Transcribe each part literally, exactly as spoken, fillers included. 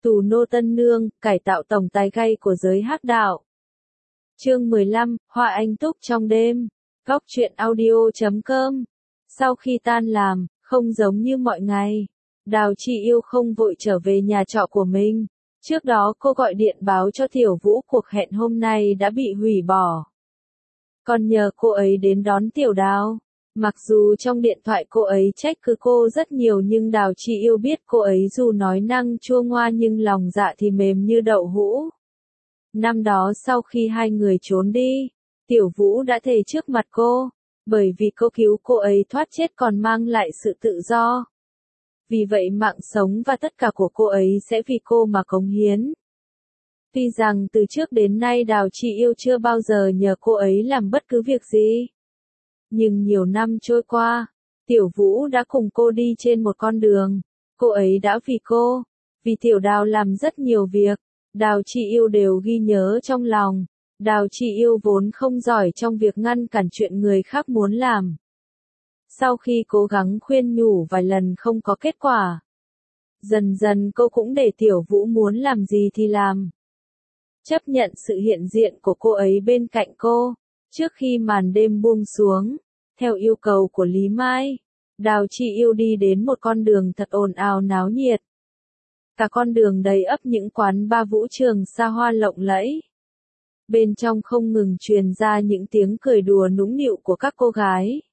Tù nô tân nương, cải tạo tổng tài gay của giới hắc đạo. Chương mười lăm, Hoa Anh Túc trong đêm. Góc truyện audio chấm com. Sau khi tan làm, không giống như mọi ngày, Đào Chi Yêu không vội trở về nhà trọ của mình. Trước đó cô gọi điện báo cho Tiểu Vũ cuộc hẹn hôm nay đã bị hủy bỏ. Còn nhờ cô ấy đến đón Tiểu Đào. Mặc dù trong điện thoại cô ấy trách cứ cô rất nhiều nhưng Đào Chi Yêu biết cô ấy dù nói năng chua ngoa nhưng lòng dạ thì mềm như đậu hũ. Năm đó sau khi hai người trốn đi, Tiểu Vũ đã thề trước mặt cô, bởi vì cô cứu cô ấy thoát chết còn mang lại sự tự do. Vì vậy mạng sống và tất cả của cô ấy sẽ vì cô mà cống hiến. Tuy rằng từ trước đến nay Đào Chi Yêu chưa bao giờ nhờ cô ấy làm bất cứ việc gì. Nhưng nhiều năm trôi qua, Tiểu Vũ đã cùng cô đi trên một con đường. Cô ấy đã vì cô, vì Tiểu Đào làm rất nhiều việc. Đào Chi Yêu đều ghi nhớ trong lòng. Đào Chi Yêu vốn không giỏi trong việc ngăn cản chuyện người khác muốn làm. Sau khi cố gắng khuyên nhủ vài lần không có kết quả, dần dần cô cũng để Tiểu Vũ muốn làm gì thì làm. Chấp nhận sự hiện diện của cô ấy bên cạnh cô. Trước khi màn đêm buông xuống, theo yêu cầu của Lý Mai, Đào Chi Yêu đi đến một con đường thật ồn ào náo nhiệt. Cả con đường đầy ắp những quán bar vũ trường xa hoa lộng lẫy. Bên trong không ngừng truyền ra những tiếng cười đùa nũng nịu của các cô gái.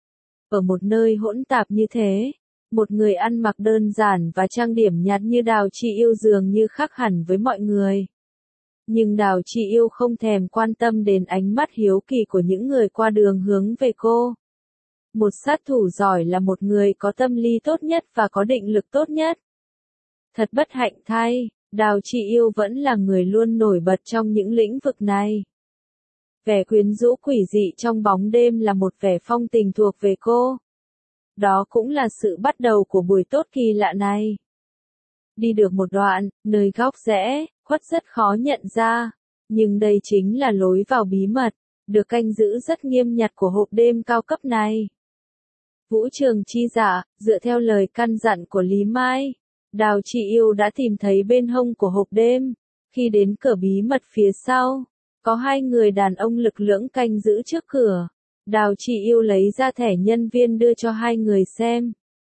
Ở một nơi hỗn tạp như thế, một người ăn mặc đơn giản và trang điểm nhạt như Đào Chi Yêu dường như khác hẳn với mọi người. Nhưng Đào Chi Yêu không thèm quan tâm đến ánh mắt hiếu kỳ của những người qua đường hướng về cô. Một sát thủ giỏi là một người có tâm lý tốt nhất và có định lực tốt nhất. Thật bất hạnh thay, Đào Chi Yêu vẫn là người luôn nổi bật trong những lĩnh vực này. Vẻ quyến rũ quỷ dị trong bóng đêm là một vẻ phong tình thuộc về cô. Đó cũng là sự bắt đầu của buổi tốt kỳ lạ này. Đi được một đoạn, nơi góc rẽ, khuất rất khó nhận ra, nhưng đây chính là lối vào bí mật, được canh giữ rất nghiêm ngặt của hộp đêm cao cấp này. Vũ trường chi dạ, dựa theo lời căn dặn của Lý Mai, Đào Chi Yêu đã tìm thấy bên hông của hộp đêm. Khi đến cửa bí mật phía sau, có hai người đàn ông lực lưỡng canh giữ trước cửa. Đào Chi Yêu lấy ra thẻ nhân viên đưa cho hai người xem.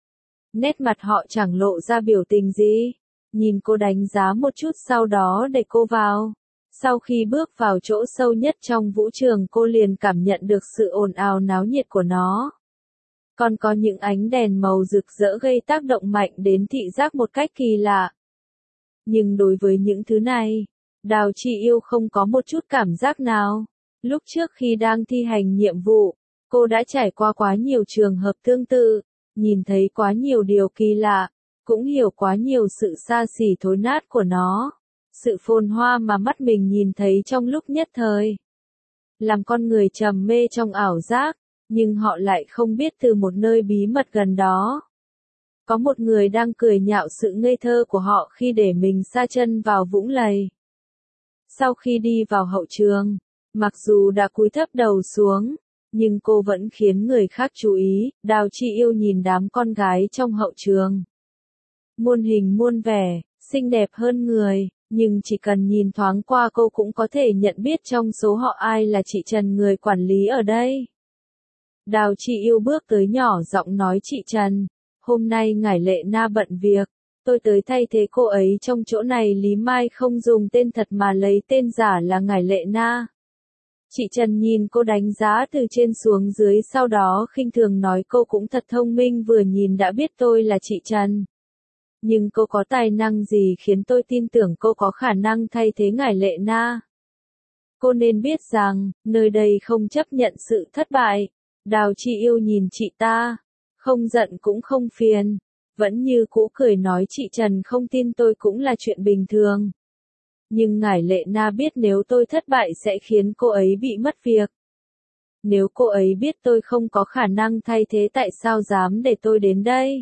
Nét mặt họ chẳng lộ ra biểu tình gì. Nhìn cô đánh giá một chút sau đó để cô vào. Sau khi bước vào chỗ sâu nhất trong vũ trường cô liền cảm nhận được sự ồn ào náo nhiệt của nó. Còn có những ánh đèn màu rực rỡ gây tác động mạnh đến thị giác một cách kỳ lạ. Nhưng đối với những thứ này, Đào Chi Yêu không có một chút cảm giác nào. Lúc trước khi đang thi hành nhiệm vụ, cô đã trải qua quá nhiều trường hợp tương tự, nhìn thấy quá nhiều điều kỳ lạ, cũng hiểu quá nhiều sự xa xỉ thối nát của nó, sự phồn hoa mà mắt mình nhìn thấy trong lúc nhất thời. Làm con người trầm mê trong ảo giác, nhưng họ lại không biết từ một nơi bí mật gần đó. Có một người đang cười nhạo sự ngây thơ của họ khi để mình sa chân vào vũng lầy. Sau khi đi vào hậu trường, mặc dù đã cúi thấp đầu xuống, nhưng cô vẫn khiến người khác chú ý. Đào Chi Yêu nhìn đám con gái trong hậu trường. Muôn hình muôn vẻ, xinh đẹp hơn người, nhưng chỉ cần nhìn thoáng qua cô cũng có thể nhận biết trong số họ ai là chị Trần người quản lý ở đây. Đào Chi Yêu bước tới nhỏ giọng nói chị Trần, hôm nay ngải Lệ Na bận việc, tôi tới thay thế cô ấy trong chỗ này. Lý Mai không dùng tên thật mà lấy tên giả là ngải Lệ Na. Chị Trần nhìn cô đánh giá từ trên xuống dưới sau đó khinh thường nói cô cũng thật thông minh vừa nhìn đã biết tôi là chị Trần. Nhưng cô có tài năng gì khiến tôi tin tưởng cô có khả năng thay thế ngải Lệ Na? Cô nên biết rằng, nơi đây không chấp nhận sự thất bại. Đào Chi Yêu nhìn chị ta, không giận cũng không phiền, vẫn như cũ cười nói chị Trần không tin tôi cũng là chuyện bình thường. Nhưng ngải Lệ Na biết nếu tôi thất bại sẽ khiến cô ấy bị mất việc. Nếu cô ấy biết tôi không có khả năng thay thế tại sao dám để tôi đến đây?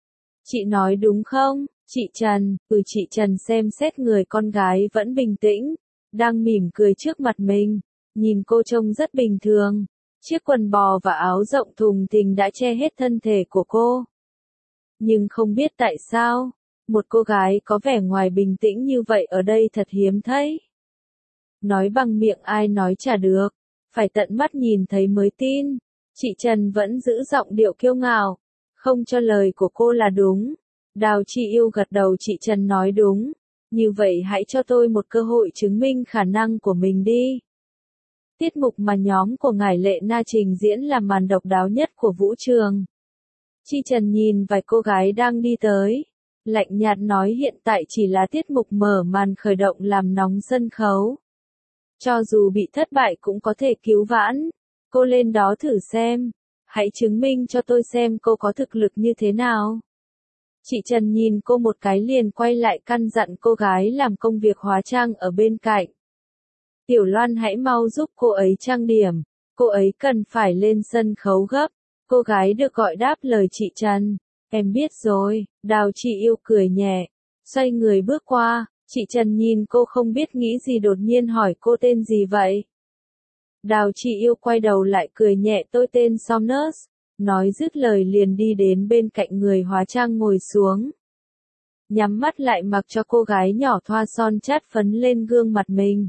Chị nói đúng không, chị Trần? Ừ, chị Trần xem xét người con gái vẫn bình tĩnh, đang mỉm cười trước mặt mình, nhìn cô trông rất bình thường. Chiếc quần bò và áo rộng thùng thình đã che hết thân thể của cô. Nhưng không biết tại sao, Một cô gái có vẻ ngoài bình tĩnh như vậy ở đây thật hiếm thấy. Nói bằng miệng ai nói chả được, phải tận mắt nhìn thấy mới tin. Chị Trần vẫn giữ giọng điệu kiêu ngạo, không cho lời của cô là đúng. Đào Chi Yêu gật đầu, chị Trần nói đúng. Như vậy hãy cho tôi một cơ hội chứng minh khả năng của mình đi. Tiết mục mà nhóm của ngải Lệ Na trình diễn là màn độc đáo nhất của vũ trường. Chi Trần nhìn vài cô gái đang đi tới, lạnh nhạt nói hiện tại chỉ là tiết mục mở màn khởi động làm nóng sân khấu. Cho dù bị thất bại cũng có thể cứu vãn, cô lên đó thử xem, hãy chứng minh cho tôi xem cô có thực lực như thế nào. Chị Trần nhìn cô một cái liền quay lại căn dặn cô gái làm công việc hóa trang ở bên cạnh. Tiểu Loan hãy mau giúp cô ấy trang điểm, cô ấy cần phải lên sân khấu gấp. Cô gái được gọi đáp lời chị Trần, em biết rồi. Đào Chi Yêu cười nhẹ, xoay người bước qua, chị Trần nhìn cô không biết nghĩ gì đột nhiên hỏi cô tên gì vậy. Đào Chi Yêu quay đầu lại cười nhẹ, tôi tên Somnus, nói dứt lời liền đi đến bên cạnh người hóa trang ngồi xuống. Nhắm mắt lại mặc cho cô gái nhỏ thoa son chát phấn lên gương mặt mình.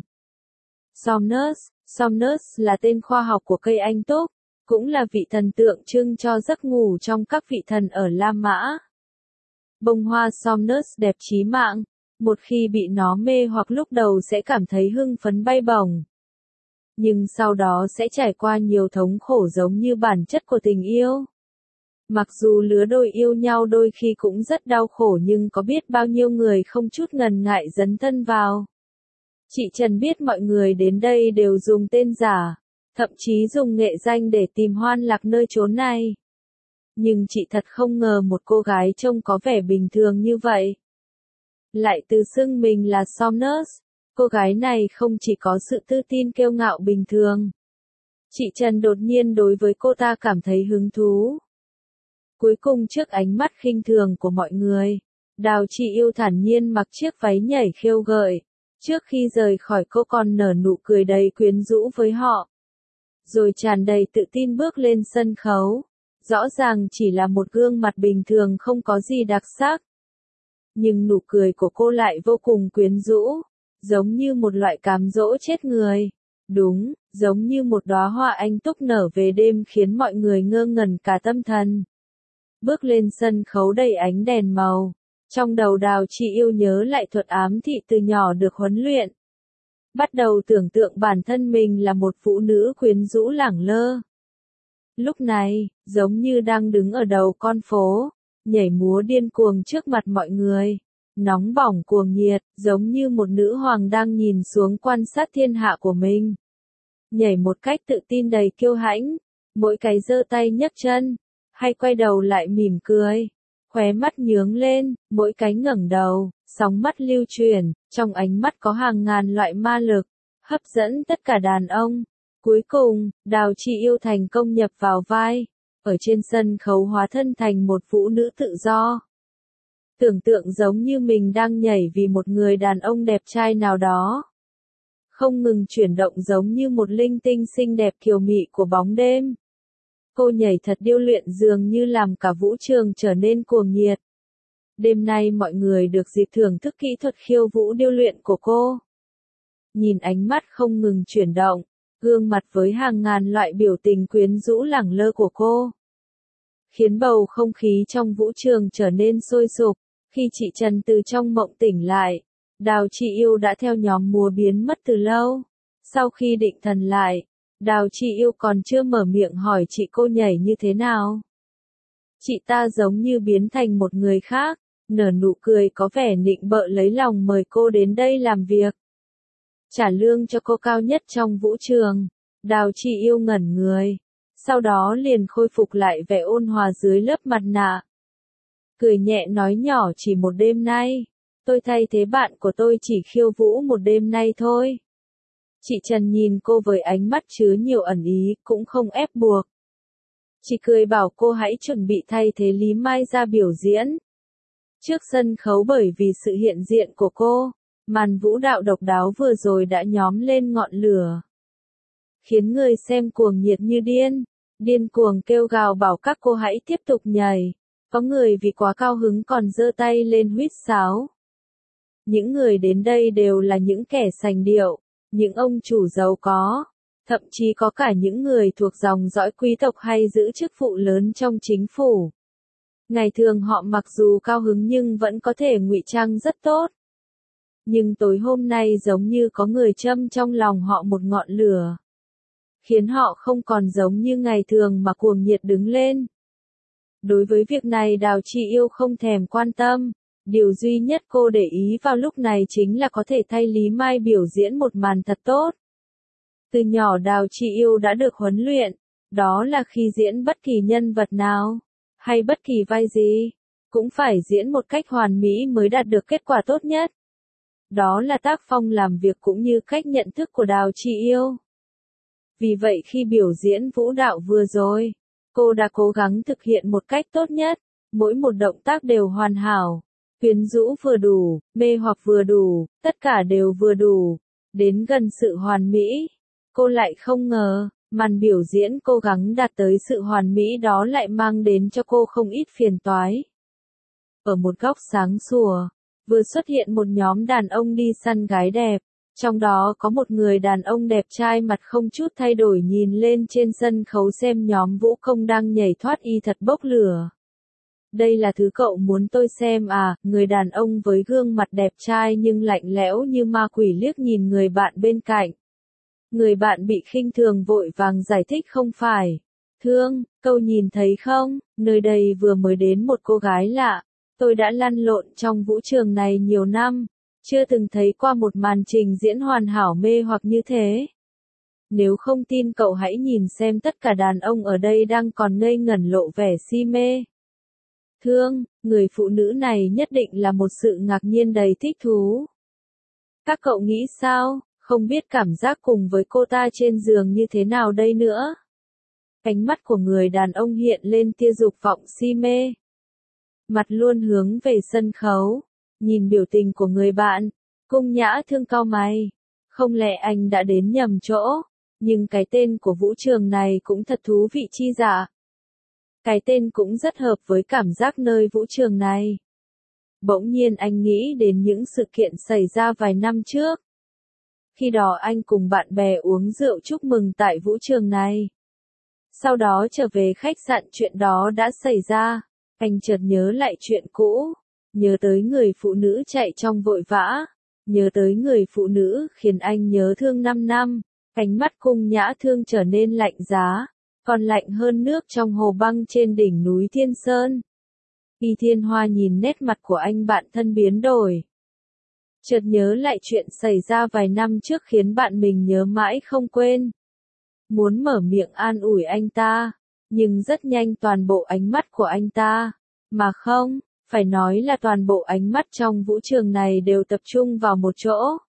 Somnus, Somnus là tên khoa học của cây anh túc, cũng là vị thần tượng trưng cho giấc ngủ trong các vị thần ở La Mã. Bông hoa Somnus đẹp chí mạng, một khi bị nó mê hoặc lúc đầu sẽ cảm thấy hưng phấn bay bổng. Nhưng sau đó sẽ trải qua nhiều thống khổ giống như bản chất của tình yêu. Mặc dù lứa đôi yêu nhau đôi khi cũng rất đau khổ nhưng có biết bao nhiêu người không chút ngần ngại dấn thân vào. Chị Trần biết mọi người đến đây đều dùng tên giả, thậm chí dùng nghệ danh để tìm hoan lạc nơi chốn này. Nhưng chị thật không ngờ một cô gái trông có vẻ bình thường như vậy. Lại tự xưng mình là Somnus, cô gái này không chỉ có sự tự tin kiêu ngạo bình thường. Chị Trần đột nhiên đối với cô ta cảm thấy hứng thú. Cuối cùng trước ánh mắt khinh thường của mọi người, Đào Chi Yêu thản nhiên mặc chiếc váy nhảy khiêu gợi. Trước khi rời khỏi cô còn nở nụ cười đầy quyến rũ với họ. Rồi tràn đầy tự tin bước lên sân khấu. Rõ ràng chỉ là một gương mặt bình thường không có gì đặc sắc. Nhưng nụ cười của cô lại vô cùng quyến rũ, giống như một loại cám dỗ chết người. Đúng, giống như một đóa hoa anh túc nở về đêm khiến mọi người ngơ ngẩn cả tâm thần. Bước lên sân khấu đầy ánh đèn màu. Trong đầu Đào Chi Yêu nhớ lại thuật ám thị từ nhỏ được huấn luyện. Bắt đầu tưởng tượng bản thân mình là một phụ nữ quyến rũ lẳng lơ. Lúc này, giống như đang đứng ở đầu con phố, nhảy múa điên cuồng trước mặt mọi người. Nóng bỏng cuồng nhiệt, giống như một nữ hoàng đang nhìn xuống quan sát thiên hạ của mình. Nhảy một cách tự tin đầy kiêu hãnh, mỗi cái giơ tay nhấc chân, hay quay đầu lại mỉm cười. Khóe mắt nhướng lên, mỗi cái ngẩng đầu, sóng mắt lưu chuyển, trong ánh mắt có hàng ngàn loại ma lực, hấp dẫn tất cả đàn ông. Cuối cùng, Đào Chi Yêu thành công nhập vào vai, ở trên sân khấu hóa thân thành một phụ nữ tự do. Tưởng tượng giống như mình đang nhảy vì một người đàn ông đẹp trai nào đó. Không ngừng chuyển động giống như một linh tinh xinh đẹp kiều mị của bóng đêm. Cô nhảy thật điêu luyện dường như làm cả vũ trường trở nên cuồng nhiệt. Đêm nay mọi người được dịp thưởng thức kỹ thuật khiêu vũ điêu luyện của cô. Nhìn ánh mắt không ngừng chuyển động, gương mặt với hàng ngàn loại biểu tình quyến rũ lẳng lơ của cô. Khiến bầu không khí trong vũ trường trở nên sôi sục. Khi chị Trần từ trong mộng tỉnh lại, Đào Chi Yêu đã theo nhóm múa biến mất từ lâu. Sau khi định thần lại, Đào Chi Yêu còn chưa mở miệng hỏi chị cô nhảy như thế nào. Chị ta giống như biến thành một người khác, nở nụ cười có vẻ nịnh bợ lấy lòng mời cô đến đây làm việc. Trả lương cho cô cao nhất trong vũ trường. Đào Chi Yêu ngẩn người, sau đó liền khôi phục lại vẻ ôn hòa dưới lớp mặt nạ. Cười nhẹ nói nhỏ, chỉ một đêm nay, tôi thay thế bạn của tôi chỉ khiêu vũ một đêm nay thôi. Chị Trần nhìn cô với ánh mắt chứa nhiều ẩn ý, cũng không ép buộc. Chỉ cười bảo cô hãy chuẩn bị thay thế Lý Mai ra biểu diễn. Trước sân khấu bởi vì sự hiện diện của cô, màn vũ đạo độc đáo vừa rồi đã nhóm lên ngọn lửa. Khiến người xem cuồng nhiệt như điên, điên cuồng kêu gào bảo các cô hãy tiếp tục nhảy. Có người vì quá cao hứng còn giơ tay lên huýt sáo. Những người đến đây đều là những kẻ sành điệu, những ông chủ giàu có, thậm chí có cả những người thuộc dòng dõi quý tộc hay giữ chức vụ lớn trong chính phủ. Ngày thường họ mặc dù cao hứng nhưng vẫn có thể ngụy trang rất tốt. Nhưng tối hôm nay giống như có người châm trong lòng họ một ngọn lửa, khiến họ không còn giống như ngày thường mà cuồng nhiệt đứng lên. Đối với việc này Đào Chi Yêu không thèm quan tâm, điều duy nhất cô để ý vào lúc này chính là có thể thay Lý Mai biểu diễn một màn thật tốt. Từ nhỏ Đào Chi Yêu đã được huấn luyện, đó là khi diễn bất kỳ nhân vật nào, hay bất kỳ vai gì, cũng phải diễn một cách hoàn mỹ mới đạt được kết quả tốt nhất. Đó là tác phong làm việc cũng như cách nhận thức của Đào Chi Yêu. Vì vậy khi biểu diễn vũ đạo vừa rồi, cô đã cố gắng thực hiện một cách tốt nhất, mỗi một động tác đều hoàn hảo, quyến rũ vừa đủ, mê hoặc vừa đủ, tất cả đều vừa đủ, đến gần sự hoàn mỹ. Cô lại không ngờ, màn biểu diễn cố gắng đạt tới sự hoàn mỹ đó lại mang đến cho cô không ít phiền toái. Ở một góc sáng sủa, vừa xuất hiện một nhóm đàn ông đi săn gái đẹp, trong đó có một người đàn ông đẹp trai mặt không chút thay đổi nhìn lên trên sân khấu xem nhóm vũ công đang nhảy thoát y thật bốc lửa. Đây là thứ cậu muốn tôi xem à, người đàn ông với gương mặt đẹp trai nhưng lạnh lẽo như ma quỷ liếc nhìn người bạn bên cạnh. Người bạn bị khinh thường vội vàng giải thích không phải. Thương, cậu nhìn thấy không, nơi đây vừa mới đến một cô gái lạ. Tôi đã lăn lộn trong vũ trường này nhiều năm, chưa từng thấy qua một màn trình diễn hoàn hảo mê hoặc như thế. Nếu không tin cậu hãy nhìn xem tất cả đàn ông ở đây đang còn ngây ngẩn lộ vẻ si mê. Thương, người phụ nữ này nhất định là một sự ngạc nhiên đầy thích thú. Các cậu nghĩ sao, không biết cảm giác cùng với cô ta trên giường như thế nào đây nữa? Ánh mắt của người đàn ông hiện lên tia dục vọng si mê. Mặt luôn hướng về sân khấu, nhìn biểu tình của người bạn, Cung Nhã Thương cau mày. Không lẽ anh đã đến nhầm chỗ, nhưng cái tên của vũ trường này cũng thật thú vị chi dạ. Cái tên cũng rất hợp với cảm giác nơi vũ trường này. Bỗng nhiên anh nghĩ đến những sự kiện xảy ra vài năm trước. Khi đó anh cùng bạn bè uống rượu chúc mừng tại vũ trường này. Sau đó trở về khách sạn chuyện đó đã xảy ra. Anh chợt nhớ lại chuyện cũ, nhớ tới người phụ nữ chạy trong vội vã, nhớ tới người phụ nữ khiến anh nhớ thương năm năm, ánh mắt Cung Nhã Thương trở nên lạnh giá, còn lạnh hơn nước trong hồ băng trên đỉnh núi Thiên Sơn. Y Thiên Hoa nhìn nét mặt của anh bạn thân biến đổi. Chợt nhớ lại chuyện xảy ra vài năm trước khiến bạn mình nhớ mãi không quên. Muốn mở miệng an ủi anh ta. Nhưng rất nhanh toàn bộ ánh mắt của anh ta, mà không, phải nói là toàn bộ ánh mắt trong vũ trường này đều tập trung vào một chỗ.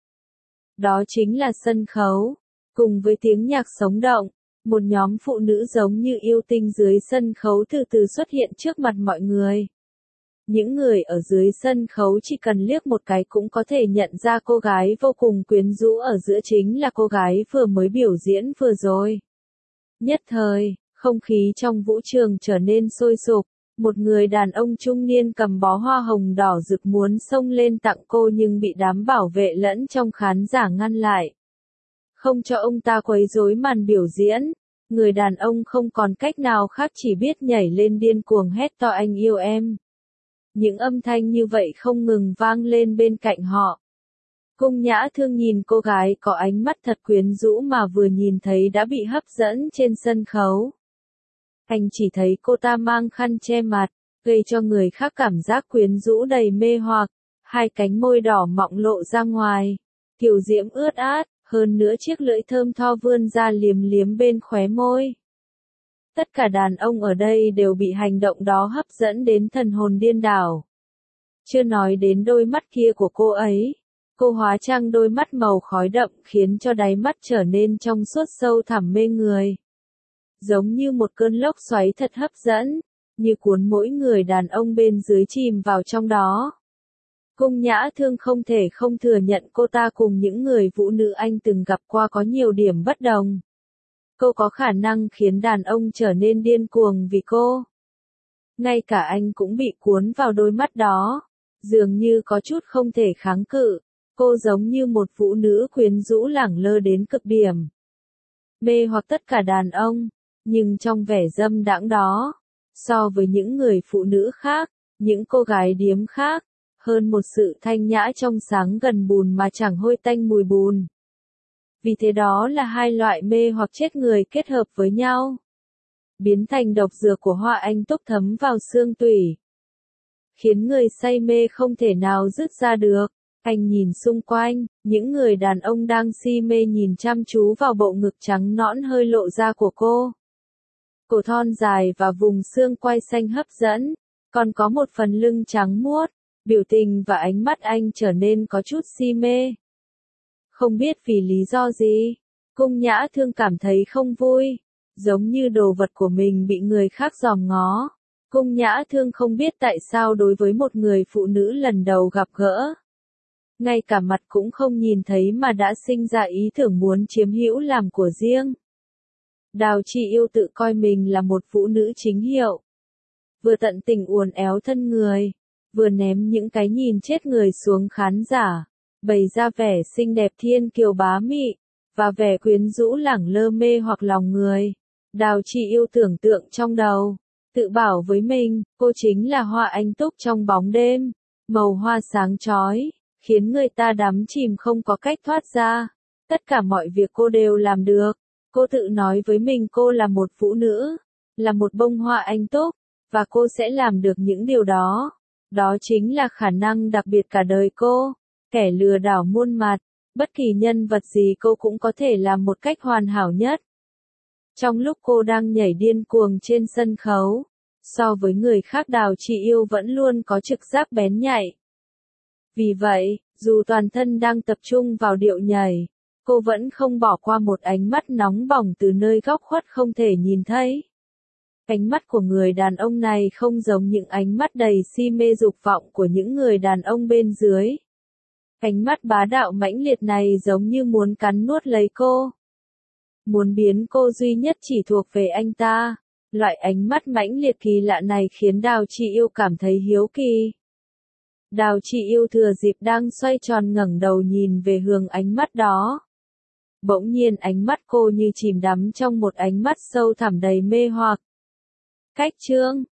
Đó chính là sân khấu, cùng với tiếng nhạc sống động, một nhóm phụ nữ giống như yêu tinh dưới sân khấu từ từ xuất hiện trước mặt mọi người. Những người ở dưới sân khấu chỉ cần liếc một cái cũng có thể nhận ra cô gái vô cùng quyến rũ ở giữa chính là cô gái vừa mới biểu diễn vừa rồi. Nhất thời, không khí trong vũ trường trở nên sôi sục, một người đàn ông trung niên cầm bó hoa hồng đỏ rực muốn xông lên tặng cô nhưng bị đám bảo vệ lẫn trong khán giả ngăn lại. Không cho ông ta quấy rối màn biểu diễn, người đàn ông không còn cách nào khác chỉ biết nhảy lên điên cuồng hét to anh yêu em. Những âm thanh như vậy không ngừng vang lên bên cạnh họ. Cung Nhã Thương nhìn cô gái có ánh mắt thật quyến rũ mà vừa nhìn thấy đã bị hấp dẫn trên sân khấu. Anh chỉ thấy cô ta mang khăn che mặt, gây cho người khác cảm giác quyến rũ đầy mê hoặc, hai cánh môi đỏ mọng lộ ra ngoài, kiều diễm ướt át, hơn nữa chiếc lưỡi thơm tho vươn ra liếm liếm bên khóe môi. Tất cả đàn ông ở đây đều bị hành động đó hấp dẫn đến thần hồn điên đảo. Chưa nói đến đôi mắt kia của cô ấy. Cô hóa trang đôi mắt màu khói đậm khiến cho đáy mắt trở nên trong suốt sâu thẳm mê người. Giống như một cơn lốc xoáy thật hấp dẫn, như cuốn mỗi người đàn ông bên dưới chìm vào trong đó. Cung Nhã Thương không thể không thừa nhận cô ta cùng những người vũ nữ anh từng gặp qua có nhiều điểm bất đồng. Cô có khả năng khiến đàn ông trở nên điên cuồng vì cô. Ngay cả anh cũng bị cuốn vào đôi mắt đó. Dường như có chút không thể kháng cự. Cô giống như một phụ nữ quyến rũ lẳng lơ đến cực điểm. Mê hoặc tất cả đàn ông. Nhưng trong vẻ dâm đãng đó, so với những người phụ nữ khác, những cô gái điếm khác, hơn một sự thanh nhã trong sáng gần bùn mà chẳng hôi tanh mùi bùn. Vì thế đó là hai loại mê hoặc chết người kết hợp với nhau, biến thành độc dược của Hoa Anh Túc thấm vào xương tủy, khiến người say mê không thể nào dứt ra được. Anh nhìn xung quanh, những người đàn ông đang si mê nhìn chăm chú vào bộ ngực trắng nõn hơi lộ ra của cô. Cổ thon dài và vùng xương quai xanh hấp dẫn, còn có một phần lưng trắng muốt, biểu tình và ánh mắt anh trở nên có chút si mê. Không biết vì lý do gì, Cung Nhã Thương cảm thấy không vui, giống như đồ vật của mình bị người khác dòm ngó. Cung Nhã Thương không biết tại sao đối với một người phụ nữ lần đầu gặp gỡ, ngay cả mặt cũng không nhìn thấy mà đã sinh ra ý tưởng muốn chiếm hữu làm của riêng. Đào Chi Yêu tự coi mình là một phụ nữ chính hiệu. Vừa tận tình uốn éo thân người, vừa ném những cái nhìn chết người xuống khán giả, bày ra vẻ xinh đẹp thiên kiều bá mị, và vẻ quyến rũ lẳng lơ mê hoặc lòng người. Đào Chi Yêu tưởng tượng trong đầu, tự bảo với mình, cô chính là Hoa Anh Túc trong bóng đêm, màu hoa sáng chói, khiến người ta đắm chìm không có cách thoát ra. Tất cả mọi việc cô đều làm được. Cô tự nói với mình cô là một phụ nữ, là một bông hoa anh túc, và cô sẽ làm được những điều đó. Đó chính là khả năng đặc biệt cả đời cô. Kẻ lừa đảo muôn mặt, bất kỳ nhân vật gì cô cũng có thể làm một cách hoàn hảo nhất. Trong lúc cô đang nhảy điên cuồng trên sân khấu, so với người khác Đào Chi Yêu vẫn luôn có trực giác bén nhạy. Vì vậy, dù toàn thân đang tập trung vào điệu nhảy, cô vẫn không bỏ qua một ánh mắt nóng bỏng từ nơi góc khuất không thể nhìn thấy. Ánh mắt của người đàn ông này không giống những ánh mắt đầy si mê dục vọng của những người đàn ông bên dưới. Ánh mắt bá đạo mãnh liệt này giống như muốn cắn nuốt lấy cô. Muốn biến cô duy nhất chỉ thuộc về anh ta. Loại ánh mắt mãnh liệt kỳ lạ này khiến Đào Chi Yêu cảm thấy hiếu kỳ. Đào Chi Yêu thừa dịp đang xoay tròn ngẩng đầu nhìn về hướng ánh mắt đó. Bỗng nhiên ánh mắt cô như chìm đắm trong một ánh mắt sâu thẳm đầy mê hoặc. Cách chương